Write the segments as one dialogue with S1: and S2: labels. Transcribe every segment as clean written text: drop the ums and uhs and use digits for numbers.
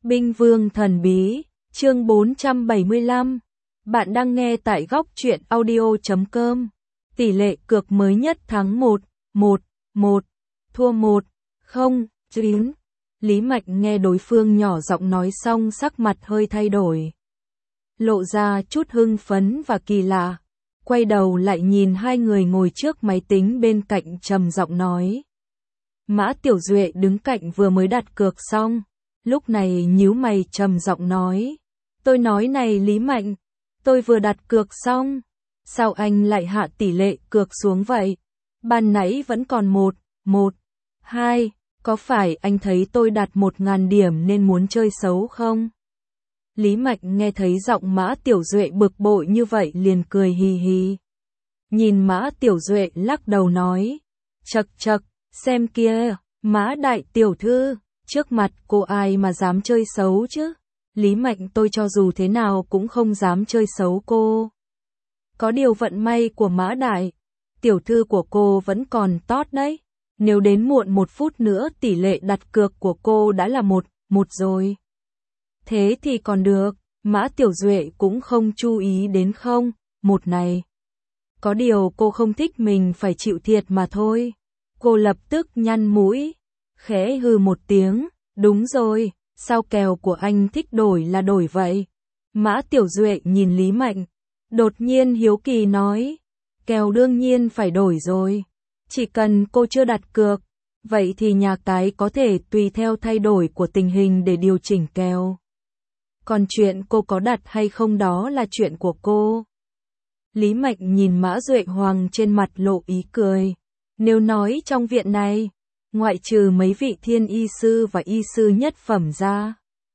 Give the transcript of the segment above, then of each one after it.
S1: Binh Vương Thần Bí, chương 475. Bạn đang nghe tại góc truyện audio.com. Tỷ lệ cược mới nhất tháng 1, 1, thua 1, 0, 9. Lý Mạch nghe đối phương nhỏ giọng nói xong sắc mặt hơi thay đổi. Lộ ra chút hưng phấn và kỳ lạ. Quay đầu lại nhìn hai người ngồi trước máy tính bên cạnh trầm giọng nói. Mã Tiểu Duệ đứng cạnh vừa mới đặt cược xong. Lúc này nhíu mày trầm giọng nói. Tôi nói này Lý Mạnh, tôi vừa đặt cược xong. Sao anh lại hạ tỷ lệ cược xuống vậy? Ban nãy vẫn còn 1, 2. Có phải anh thấy tôi đặt 1.000 điểm nên muốn chơi xấu không? Lý Mạch nghe thấy giọng Mã Tiểu Duệ bực bội như vậy liền cười hì hì. Nhìn Mã Tiểu Duệ lắc đầu nói. Chậc, xem kia, Mã đại tiểu thư, trước mặt cô ai mà dám chơi xấu chứ? Lý Mạnh tôi cho dù thế nào cũng không dám chơi xấu cô. Có điều vận may của Mã đại tiểu thư của cô vẫn còn tốt đấy. Nếu đến muộn 1 phút nữa tỷ lệ đặt cược của cô đã là 1 rồi. Thế thì còn được, Mã Tiểu Duệ cũng không chú ý đến 1 này. Có điều cô không thích mình phải chịu thiệt mà thôi. Cô lập tức nhăn mũi, khẽ hừ một tiếng, đúng rồi, sao kèo của anh thích đổi là đổi vậy? Mã Tiểu Duệ nhìn Lý Mạnh, đột nhiên hiếu kỳ nói, kèo đương nhiên phải đổi rồi. Chỉ cần cô chưa đặt cược, vậy thì nhà cái có thể tùy theo thay đổi của tình hình để điều chỉnh kèo. Còn chuyện cô có đặt hay không đó là chuyện của cô. Lý Mạnh nhìn Mã Duệ Hoàng trên mặt lộ ý cười. Nếu nói trong viện này, ngoại trừ mấy vị thiên y sư và y sư nhất phẩm ra,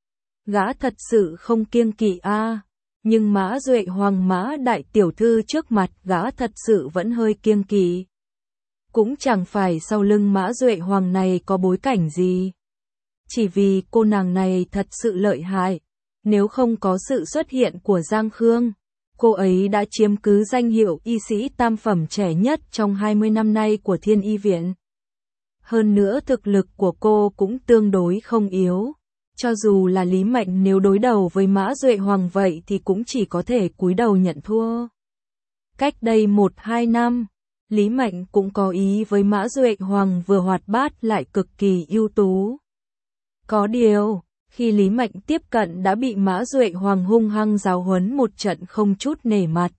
S1: gã thật sự không kiêng kỵ a. Nhưng Mã Duệ Hoàng Mã đại tiểu thư trước mặt gã thật sự vẫn hơi kiêng kỵ. Cũng chẳng phải sau lưng Mã Duệ Hoàng này có bối cảnh gì. Chỉ vì cô nàng này thật sự lợi hại. Nếu không có sự xuất hiện của Giang Khương, cô ấy đã chiếm cứ danh hiệu y sĩ tam phẩm trẻ nhất trong 20 năm nay của Thiên Y Viện. Hơn nữa thực lực của cô cũng tương đối không yếu. Cho dù là Lý Mạnh nếu đối đầu với Mã Duệ Hoàng vậy thì cũng chỉ có thể cúi đầu nhận thua. Cách đây 1-2 năm, Lý Mạnh cũng có ý với Mã Duệ Hoàng vừa hoạt bát lại cực kỳ ưu tú. Có điều, khi Lý Mạnh tiếp cận đã bị Mã Duệ Hoàng hung hăng giáo huấn một trận không chút nể mặt.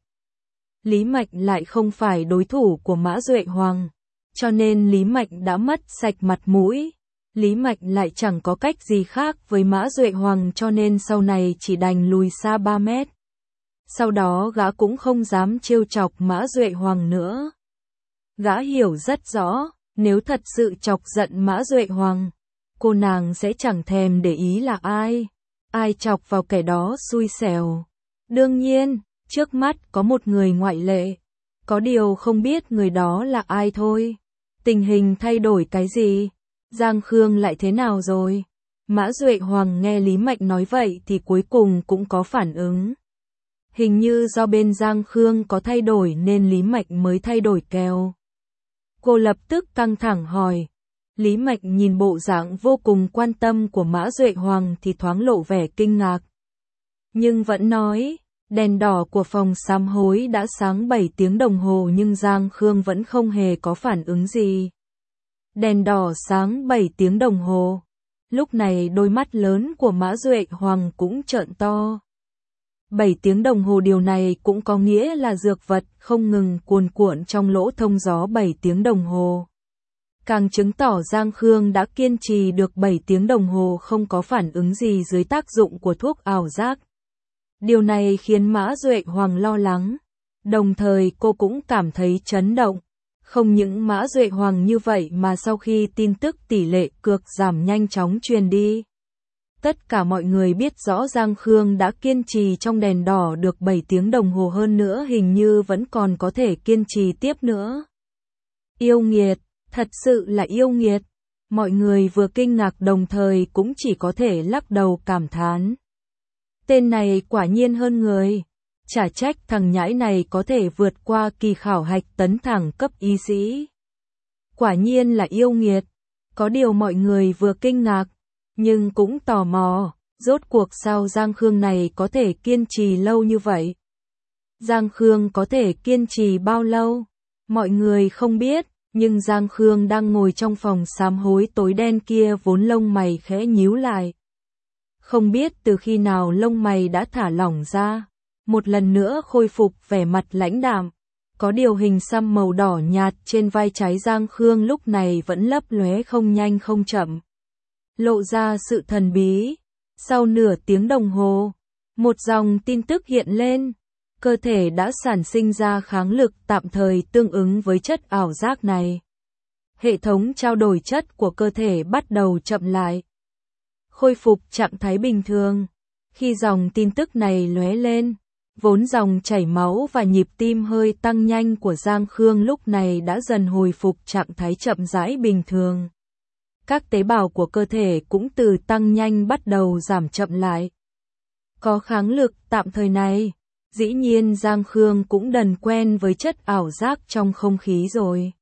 S1: Lý Mạnh lại không phải đối thủ của Mã Duệ Hoàng, cho nên Lý Mạnh đã mất sạch mặt mũi. Lý Mạnh lại chẳng có cách gì khác với Mã Duệ Hoàng cho nên sau này chỉ đành lùi xa 3 mét. Sau đó gã cũng không dám trêu chọc Mã Duệ Hoàng nữa. Gã hiểu rất rõ, nếu thật sự chọc giận Mã Duệ Hoàng, cô nàng sẽ chẳng thèm để ý là ai chọc vào kẻ đó xui xẻo. Đương nhiên, trước mắt có một người ngoại lệ, có điều không biết người đó là ai thôi. Tình hình thay đổi cái gì? Giang Khương lại thế nào rồi? Mã Duệ Hoàng nghe Lý Mạnh nói vậy thì cuối cùng cũng có phản ứng. Hình như do bên Giang Khương có thay đổi nên Lý Mạnh mới thay đổi kèo. Cô lập tức căng thẳng hỏi. Lý Mạnh nhìn bộ dạng vô cùng quan tâm của Mã Duệ Hoàng thì thoáng lộ vẻ kinh ngạc. Nhưng vẫn nói, đèn đỏ của phòng sám hối đã sáng 7 tiếng đồng hồ nhưng Giang Khương vẫn không hề có phản ứng gì. Đèn đỏ sáng 7 tiếng đồng hồ. Lúc này đôi mắt lớn của Mã Duệ Hoàng cũng trợn to. 7 tiếng đồng hồ điều này cũng có nghĩa là dược vật không ngừng cuồn cuộn trong lỗ thông gió 7 tiếng đồng hồ. Càng chứng tỏ Giang Khương đã kiên trì được 7 tiếng đồng hồ không có phản ứng gì dưới tác dụng của thuốc ảo giác. Điều này khiến Mã Duệ Hoàng lo lắng. Đồng thời cô cũng cảm thấy chấn động. Không những Mã Duệ Hoàng như vậy mà sau khi tin tức tỷ lệ cược giảm nhanh chóng truyền đi. Tất cả mọi người biết rõ Giang Khương đã kiên trì trong đèn đỏ được 7 tiếng đồng hồ hơn nữa hình như vẫn còn có thể kiên trì tiếp nữa. Yêu nghiệt, thật sự là yêu nghiệt. Mọi người vừa kinh ngạc đồng thời cũng chỉ có thể lắc đầu cảm thán. Tên này quả nhiên hơn người. Chả trách thằng nhãi này có thể vượt qua kỳ khảo hạch tấn thẳng cấp y sĩ. Quả nhiên là yêu nghiệt. Có điều mọi người vừa kinh ngạc, nhưng cũng tò mò, Rốt cuộc sao Giang Khương này có thể kiên trì lâu như vậy? Giang Khương có thể kiên trì bao lâu? Mọi người không biết, nhưng Giang Khương đang ngồi trong phòng sám hối tối đen kia vốn lông mày khẽ nhíu lại. Không biết từ khi nào lông mày đã thả lỏng ra, một lần nữa khôi phục vẻ mặt lãnh đạm. Có điều hình xăm màu đỏ nhạt trên vai trái Giang Khương lúc này vẫn lấp lóe không nhanh không chậm, lộ ra sự thần bí. Sau nửa tiếng đồng hồ, một dòng tin tức hiện lên. Cơ thể đã sản sinh ra kháng lực tạm thời tương ứng với chất ảo giác này. Hệ thống trao đổi chất của cơ thể bắt đầu chậm lại, khôi phục trạng thái bình thường. Khi dòng tin tức này lóe lên, vốn dòng chảy máu và nhịp tim hơi tăng nhanh của Giang Khương lúc này đã dần hồi phục trạng thái chậm rãi bình thường. Các tế bào của cơ thể cũng từ tăng nhanh bắt đầu giảm chậm lại. Có kháng lực tạm thời này, dĩ nhiên Giang Khương cũng dần quen với chất ảo giác trong không khí rồi.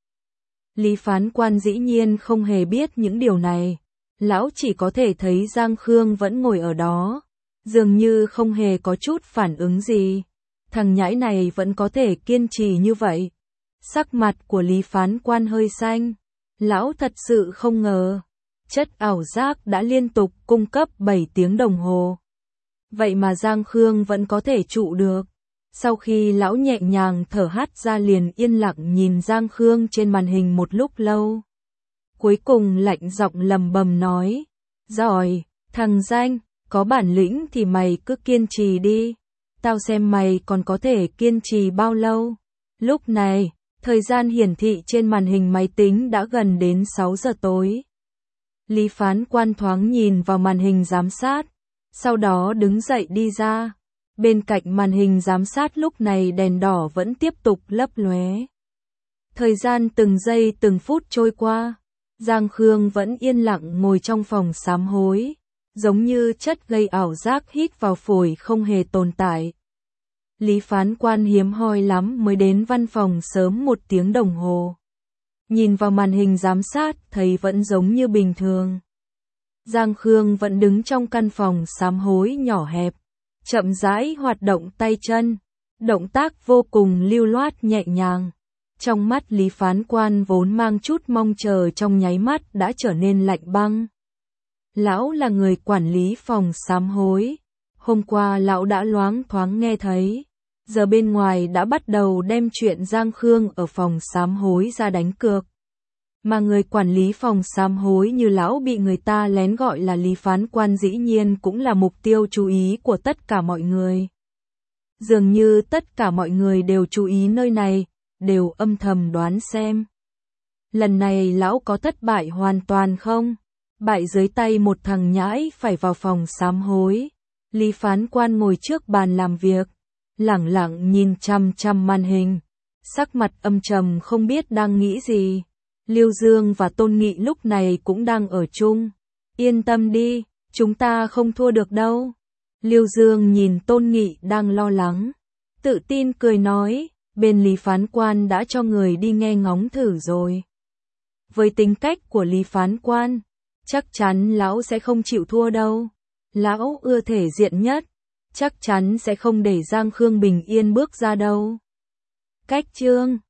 S1: Lý Phán Quan dĩ nhiên không hề biết những điều này. Lão chỉ có thể thấy Giang Khương vẫn ngồi ở đó, dường như không hề có chút phản ứng gì. Thằng nhãi này vẫn có thể kiên trì như vậy. Sắc mặt của Lý Phán Quan hơi xanh. Lão thật sự không ngờ, chất ảo giác đã liên tục cung cấp 7 tiếng đồng hồ. Vậy mà Giang Khương vẫn có thể trụ được. Sau khi lão nhẹ nhàng thở hắt ra liền yên lặng nhìn Giang Khương trên màn hình một lúc lâu. Cuối cùng lạnh giọng lầm bầm nói, giỏi, thằng danh, có bản lĩnh thì mày cứ kiên trì đi. Tao xem mày còn có thể kiên trì bao lâu. Lúc này, thời gian hiển thị trên màn hình máy tính đã gần đến 6 giờ tối. Lý Phán Quan thoáng nhìn vào màn hình giám sát, sau đó đứng dậy đi ra. Bên cạnh màn hình giám sát lúc này đèn đỏ vẫn tiếp tục lấp lóe. Thời gian từng giây từng phút trôi qua, Giang Khương vẫn yên lặng ngồi trong phòng sám hối, giống như chất gây ảo giác hít vào phổi không hề tồn tại. Lý Phán Quan hiếm hoi lắm mới đến văn phòng sớm 1 tiếng đồng hồ. Nhìn vào màn hình giám sát thấy vẫn giống như bình thường. Giang Khương vẫn đứng trong căn phòng sám hối nhỏ hẹp, chậm rãi hoạt động tay chân, động tác vô cùng lưu loát nhẹ nhàng. Trong mắt Lý Phán Quan vốn mang chút mong chờ trong nháy mắt đã trở nên lạnh băng. Lão là người quản lý phòng sám hối. Hôm qua lão đã loáng thoáng nghe thấy. Giờ bên ngoài đã bắt đầu đem chuyện Giang Khương ở phòng sám hối ra đánh cược. Mà người quản lý phòng sám hối như lão bị người ta lén gọi là Lý Phán Quan dĩ nhiên cũng là mục tiêu chú ý của tất cả mọi người. Dường như tất cả mọi người đều chú ý nơi này, đều âm thầm đoán xem. Lần này lão có thất bại hoàn toàn không? Bại dưới tay một thằng nhãi phải vào phòng sám hối. Lý Phán Quan ngồi trước bàn làm việc, lẳng lặng nhìn chằm chằm màn hình, sắc mặt âm trầm không biết đang nghĩ gì. Lưu Dương và Tôn Nghị lúc này cũng đang ở chung. Yên tâm đi, chúng ta không thua được đâu. Lưu Dương nhìn Tôn Nghị đang lo lắng, tự tin cười nói, bên Lý Phán Quan đã cho người đi nghe ngóng thử rồi. Với tính cách của Lý Phán Quan, chắc chắn lão sẽ không chịu thua đâu. Lão ưa thể diện nhất, chắc chắn sẽ không để Giang Khương bình yên bước ra đâu. Cách chương